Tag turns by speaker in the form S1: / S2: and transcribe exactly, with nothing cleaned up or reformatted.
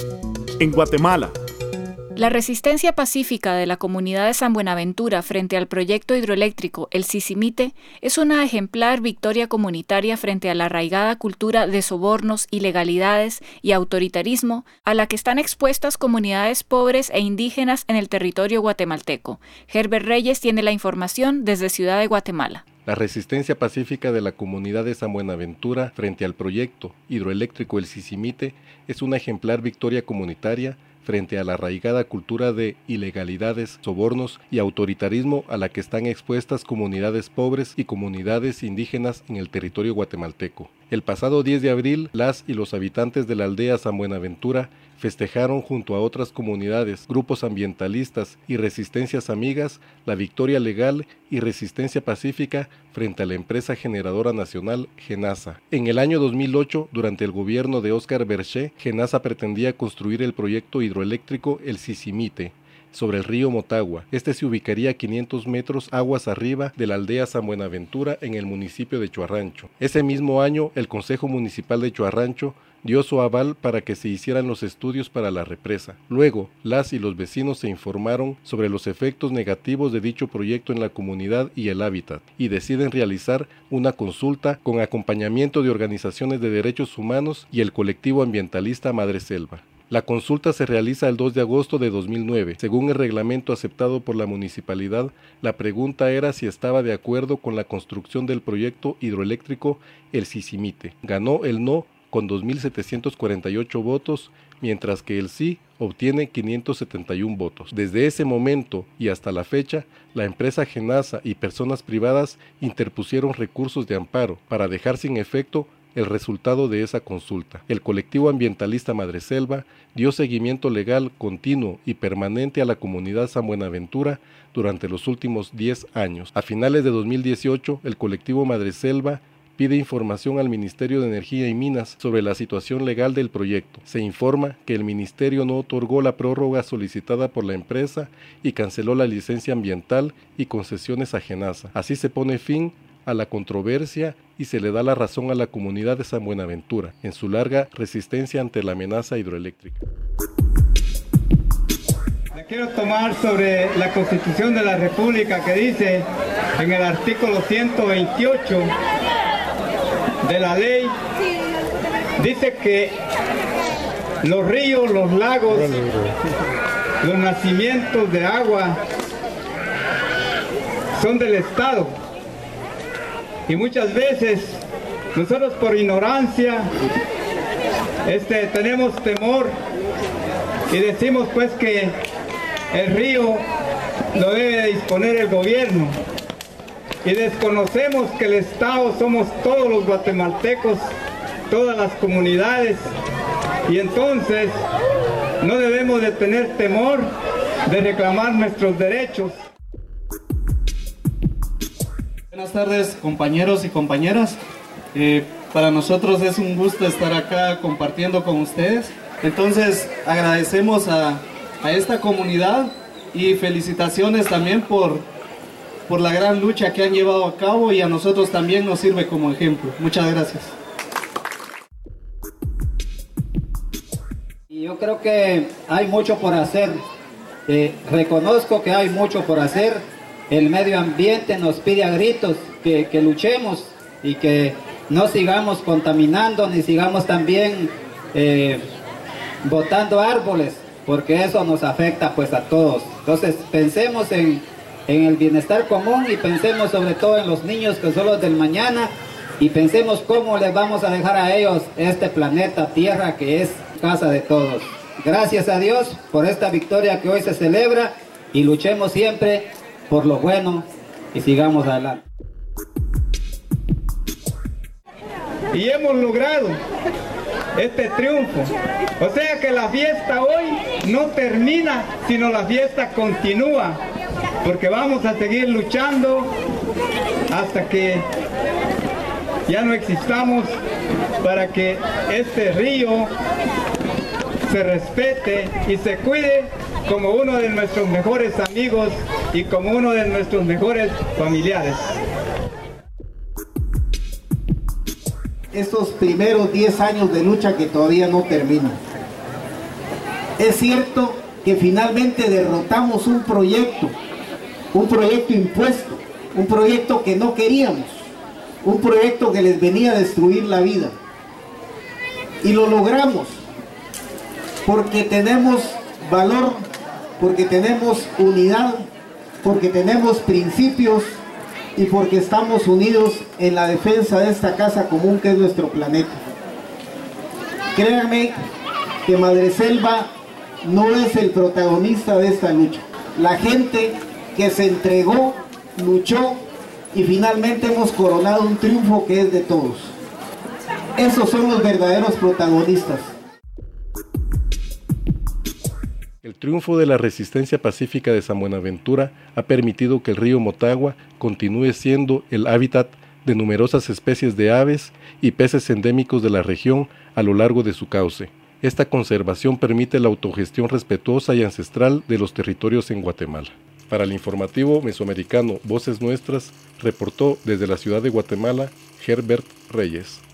S1: En Guatemala.
S2: La resistencia pacífica de la comunidad de San Buenaventura frente al proyecto hidroeléctrico El Sicimite es una ejemplar victoria comunitaria frente a la arraigada cultura de sobornos, ilegalidades y autoritarismo a la que están expuestas comunidades pobres e indígenas en el territorio guatemalteco. Herbert Reyes tiene la información desde Ciudad de Guatemala.
S3: La resistencia pacífica de la comunidad de San Buenaventura frente al proyecto hidroeléctrico El Sicimite es una ejemplar victoria comunitaria frente a la arraigada cultura de ilegalidades, sobornos y autoritarismo a la que están expuestas comunidades pobres y comunidades indígenas en el territorio guatemalteco. El pasado diez de abril, las y los habitantes de la aldea San Buenaventura festejaron junto a otras comunidades, grupos ambientalistas y resistencias amigas la victoria legal y resistencia pacífica frente a la empresa generadora nacional Genasa. En el año dos mil ocho, durante el gobierno de Óscar Berché, Genasa pretendía construir el proyecto hidroeléctrico El Sicimite sobre el río Motagua. Este se ubicaría a quinientos metros aguas arriba de la aldea San Buenaventura en el municipio de Chuarrancho. Ese mismo año, el Consejo Municipal de Chuarrancho dio su aval para que se hicieran los estudios para la represa. Luego, las y los vecinos se informaron sobre los efectos negativos de dicho proyecto en la comunidad y el hábitat, y deciden realizar una consulta con acompañamiento de organizaciones de derechos humanos y el colectivo ambientalista Madre Selva. La consulta se realiza el dos de agosto de dos mil nueve. Según el reglamento aceptado por la municipalidad, la pregunta era si estaba de acuerdo con la construcción del proyecto hidroeléctrico El Sicimite. Ganó el no con dos mil setecientos cuarenta y ocho votos, mientras que el sí obtiene quinientos setenta y uno votos. Desde ese momento y hasta la fecha, la empresa Genasa y personas privadas interpusieron recursos de amparo para dejar sin efecto el resultado de esa consulta. El colectivo ambientalista Madre Selva dio seguimiento legal continuo y permanente a la comunidad San Buenaventura durante los últimos diez años. A finales de dos mil dieciocho, el colectivo Madre Selva pide información al Ministerio de Energía y Minas sobre la situación legal del proyecto. Se informa que el ministerio no otorgó la prórroga solicitada por la empresa y canceló la licencia ambiental y concesiones a Genasa. Así se pone fin a la controversia y se le da la razón a la comunidad de San Buenaventura en su larga resistencia ante la amenaza hidroeléctrica.
S4: Me quiero tomar sobre la Constitución de la República, que dice en el artículo ciento veintiocho de la ley, dice que los ríos, los lagos, los nacimientos de agua son del Estado. Y muchas veces nosotros por ignorancia este, tenemos temor y decimos pues que el río lo debe disponer el gobierno, y desconocemos que el Estado somos todos los guatemaltecos, todas las comunidades, y entonces no debemos de tener temor de reclamar nuestros derechos.
S5: Buenas tardes, compañeros y compañeras. Eh, para nosotros es un gusto estar acá compartiendo con ustedes. Entonces agradecemos a, a esta comunidad y felicitaciones también por, por la gran lucha que han llevado a cabo, y a nosotros también nos sirve como ejemplo. Muchas gracias.
S6: Yo creo que hay mucho por hacer. Eh, reconozco que hay mucho por hacer. El medio ambiente nos pide a gritos que, que luchemos y que no sigamos contaminando, ni sigamos también eh, botando árboles, porque eso nos afecta pues a todos. Entonces pensemos en, en el bienestar común, y pensemos sobre todo en los niños que son los del mañana, y pensemos cómo les vamos a dejar a ellos este planeta Tierra, que es casa de todos. Gracias a Dios por esta victoria que hoy se celebra, y luchemos siempre por lo bueno y sigamos adelante.
S4: Y hemos logrado este triunfo. O sea que la fiesta hoy no termina, sino la fiesta continúa, porque vamos a seguir luchando hasta que ya no existamos, para que este río se respete y se cuide como uno de nuestros mejores amigos y como uno de nuestros mejores familiares.
S7: Estos primeros diez años de lucha que todavía no terminan.
S1: Es cierto que finalmente derrotamos un proyecto, un proyecto impuesto, un proyecto que no queríamos, un proyecto que les venía a destruir la vida. Y lo logramos porque tenemos valor, porque tenemos unidad, porque tenemos principios y porque estamos unidos en la defensa de esta casa común que es nuestro planeta. Créanme que Madreselva no es el protagonista de esta lucha. La gente que se entregó, luchó y finalmente hemos coronado un triunfo que es de todos. Esos son los verdaderos protagonistas.
S3: El triunfo de la resistencia pacífica de San Buenaventura ha permitido que el río Motagua continúe siendo el hábitat de numerosas especies de aves y peces endémicos de la región a lo largo de su cauce. Esta conservación permite la autogestión respetuosa y ancestral de los territorios en Guatemala. Para el informativo mesoamericano Voces Nuestras, reportó desde la ciudad de Guatemala Herbert Reyes.